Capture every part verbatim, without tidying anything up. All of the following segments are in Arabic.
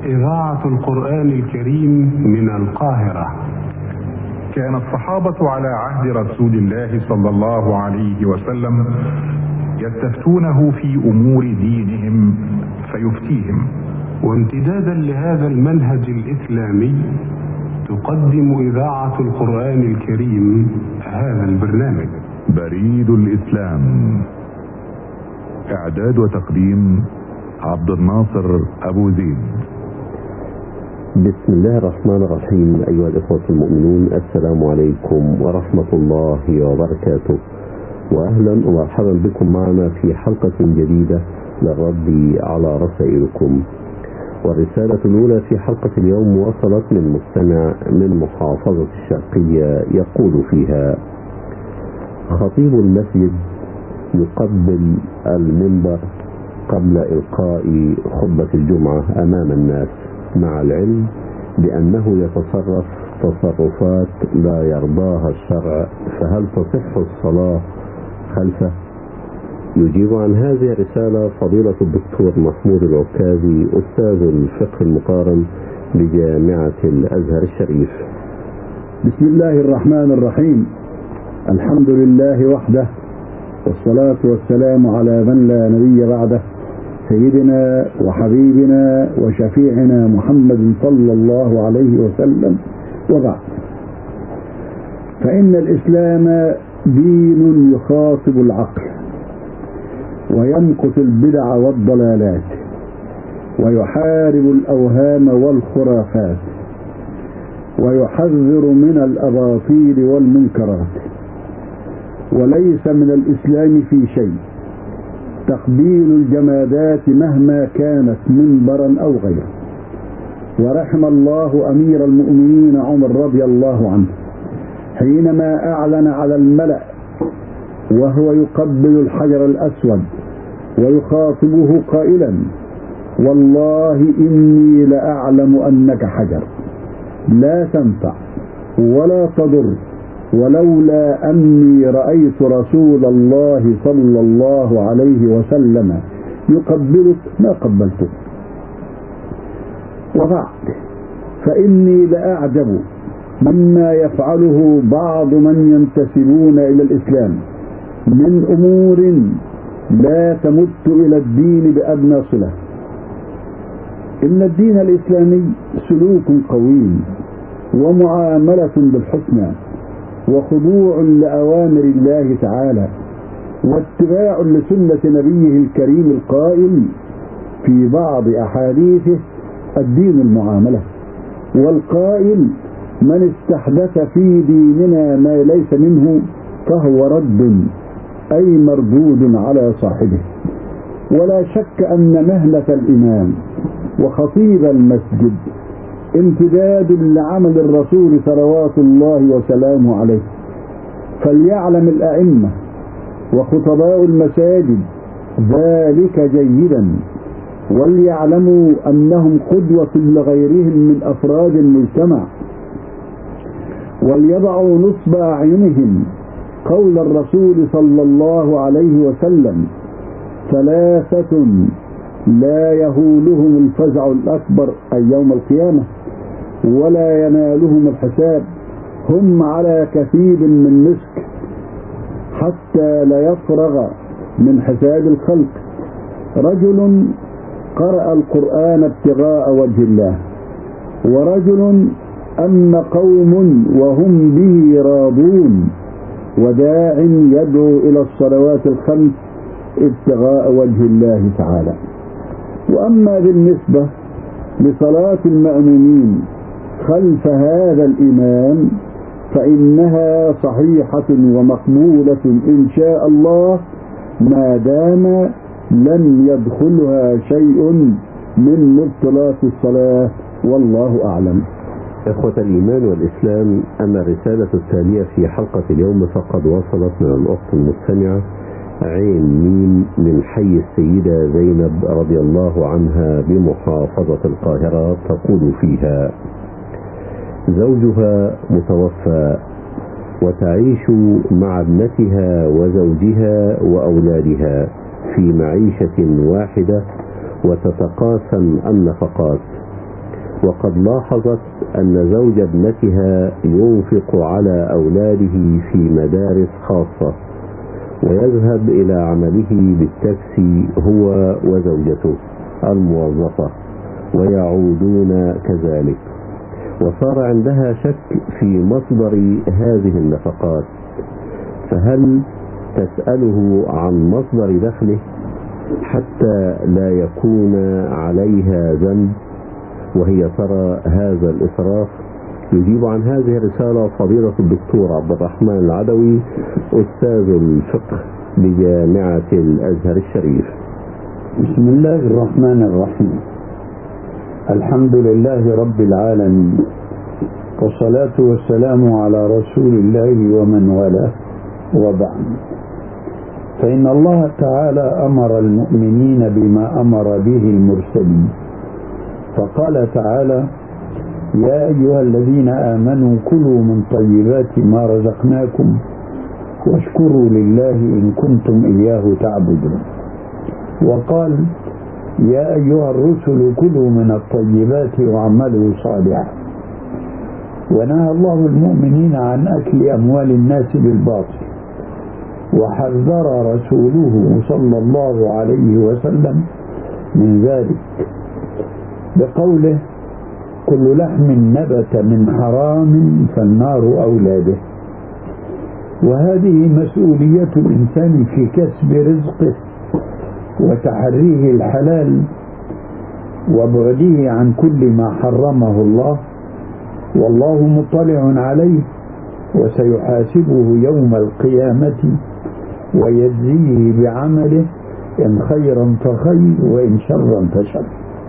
إذاعة القرآن الكريم من القاهرة. كان الصحابة على عهد رسول الله صلى الله عليه وسلم يستفتونه في أمور دينهم فيفتيهم. وامتدادا لهذا المنهج الإسلامي تقدم إذاعة القرآن الكريم هذا البرنامج. بريد الإسلام. إعداد وتقديم عبد الناصر أبو زيد. بسم الله الرحمن الرحيم. أيها الإخوة المؤمنون، السلام عليكم ورحمة الله وبركاته، وأهلا ومرحبا بكم معنا في حلقة جديدة للرد على رسائلكم. والرسالة الأولى في حلقة اليوم وصلت من مستمع من محافظة الشرقية، يقول فيها: خطيب المسجد يقبل المنبر قبل إلقاء خطبة الجمعة أمام الناس، مع العلم بأنه يتصرف تصرفات لا يرضاها الشرع، فهل تصح الصلاة خلفه؟ يجيب عن هذه الرسالة فضيلة الدكتور محمود العكازي، أستاذ الفقه المقارن بجامعة الأزهر الشريف. بسم الله الرحمن الرحيم. الحمد لله وحده، والصلاة والسلام على من لا نبي بعده، سيدنا وحبيبنا وشفيعنا محمد صلى الله عليه وسلم، وبعد. فإن الإسلام دين يخاطب العقل ويمقت البدع والضلالات ويحارب الأوهام والخرافات ويحذر من الأباطيل والمنكرات. وليس من الإسلام في شيء تقبيل الجمادات مهما كانت منبرا أو غيره. ورحم الله أمير المؤمنين عمر رضي الله عنه حينما أعلن على الملأ وهو يقبل الحجر الأسود ويخاطبه قائلا: والله إني لأعلم أنك حجر لا تنفع ولا تضر، ولولا أني رأيت رسول الله صلى الله عليه وسلم يقبلك ما قبلتك. وبعد، فإني لأعجب مما يفعله بعض من ينتسبون إلى الإسلام من أمور لا تمت إلى الدين بأدنى صلة. إن الدين الإسلامي سلوك قويم ومعاملة بالحسنى وخضوع لأوامر الله تعالى واتباع لسنة نبيه الكريم القائل في بعض أحاديثه: الدين المعاملة، والقائل: من استحدث في ديننا ما ليس منه فهو رد، أي مردود على صاحبه. ولا شك أن مهنة الإمام وخطيب المسجد امتداد لعمل الرسول صلوات الله وسلامه عليه، فليعلم الأئمة وخطباء المساجد ذلك جيدا، وليعلموا أنهم قدوة لغيرهم من أفراد المجتمع، وليضعوا نصب أعينهم قول الرسول صلى الله عليه وسلم: ثلاثة لا يهولهم الفزع الأكبر أي يوم القيامة ولا ينالهم الحساب، هم على كثيب من مسك حتى لا يفرغ من حساب الخلق. رجل قرأ القرآن ابتغاء وجه الله، ورجل أما قوم وهم به راضون، وداع يدعو إلى الصلوات الخمس ابتغاء وجه الله تعالى. وأما بالنسبة لصلاة المأمومين خلف هذا الإمام فإنها صحيحة ومقبولة إن شاء الله، ما دام لم يدخلها شيء من مبطلات الصلاة، والله أعلم. إخوة الإيمان والإسلام، أما الرسالة التالية في حلقة اليوم فقد وصلت من الأخت المستمعة عين ميم من حي السيدة زينب رضي الله عنها بمحافظة القاهرة، تقول فيها: زوجها متوفى وتعيش مع ابنتها وزوجها وأولادها في معيشة واحدة وتتقاسم النفقات، وقد لاحظت أن زوج ابنتها ينفق على أولاده في مدارس خاصة ويذهب إلى عمله بالتاكسي هو وزوجته الموظفة ويعودون كذلك، وصار عندها شك في مصدر هذه النفقات، فهل تسأله عن مصدر دخله حتى لا يكون عليها ذنب وهي ترى هذا الإسراف؟ يجيب عن هذه الرسالة فضيلة الدكتور عبد الرحمن العدوي أستاذ الفقه بجامعة الأزهر الشريف. بسم الله الرحمن الرحيم. الحمد لله رب العالمين، والصلاة والسلام على رسول الله ومن والاه، وبعد. فإن الله تعالى أمر المؤمنين بما أمر به المرسلين، فقال تعالى: يا أيها الذين آمنوا كلوا من طيبات ما رزقناكم واشكروا لله إن كنتم إياه تعبدون. وقال: يا أيها الرسل كلوا من الطيبات واعملوا صالحا. ونهى الله المؤمنين عن أكل أموال الناس بالباطل، وحذر رسوله صلى الله عليه وسلم من ذلك بقوله: كل لحم نبت من حرام فالنار أولى به. وهذه مسؤولية الإنسان في كسب رزقه وتحريه الحلال وبعده عن كل ما حرمه الله، والله مطلع عليه وسيحاسبه يوم القيامة ويجزيه بعمله، إن خيرا فخير وإن شرا فشر.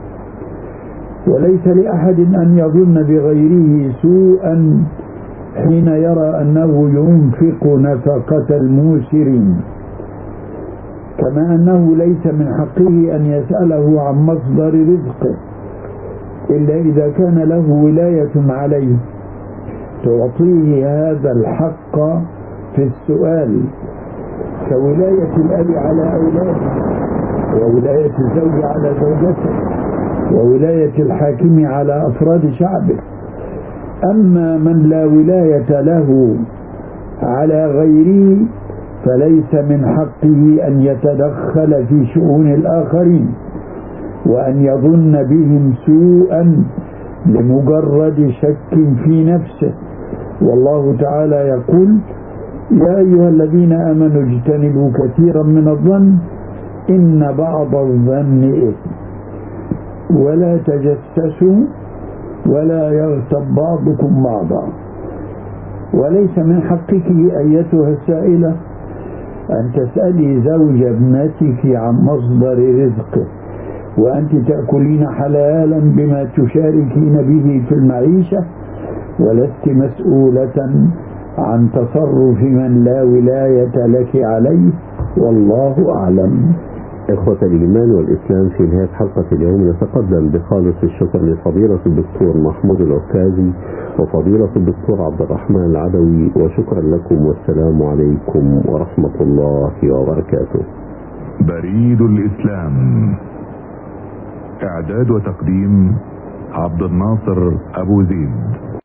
وليس لأحد أن يظن بغيره سوءا حين يرى أنه ينفق نفقة الموسرين، كما أنه ليس من حقه أن يسأله عن مصدر رزقه إلا إذا كان له ولاية عليه تعطيه هذا الحق في السؤال، كولاية الأب على أولاده، وولاية الزوج على زوجته، وولاية الحاكم على أفراد شعبه. أما من لا ولاية له على غيره فليس من حقه أن يتدخل في شؤون الآخرين وأن يظن بهم سوءا لمجرد شك في نفسه. والله تعالى يقول: يا أيها الذين آمنوا اجتنبوا كثيرا من الظن إن بعض الظن إثم ولا تجسسوا ولا يغتب بعضكم بعضا. وليس من حقك أيتها السائلة أن تسألي زوج ابنتك عن مصدر رزقه وأنت تأكلين حلالا بما تشاركين به في المعيشة، ولست مسؤولة عن تصرف من لا ولاية لك عليه، والله أعلم. إخوة الإيمان والإسلام، في نهاية حلقة اليوم نتقدم بخالص الشكر لفضيلة الدكتور محمود العكازي وفضيلة الدكتور عبد الرحمن العدوي، وشكرا لكم، والسلام عليكم ورحمة الله وبركاته. بريد الإسلام، إعداد وتقديم عبد الناصر أبو زيد.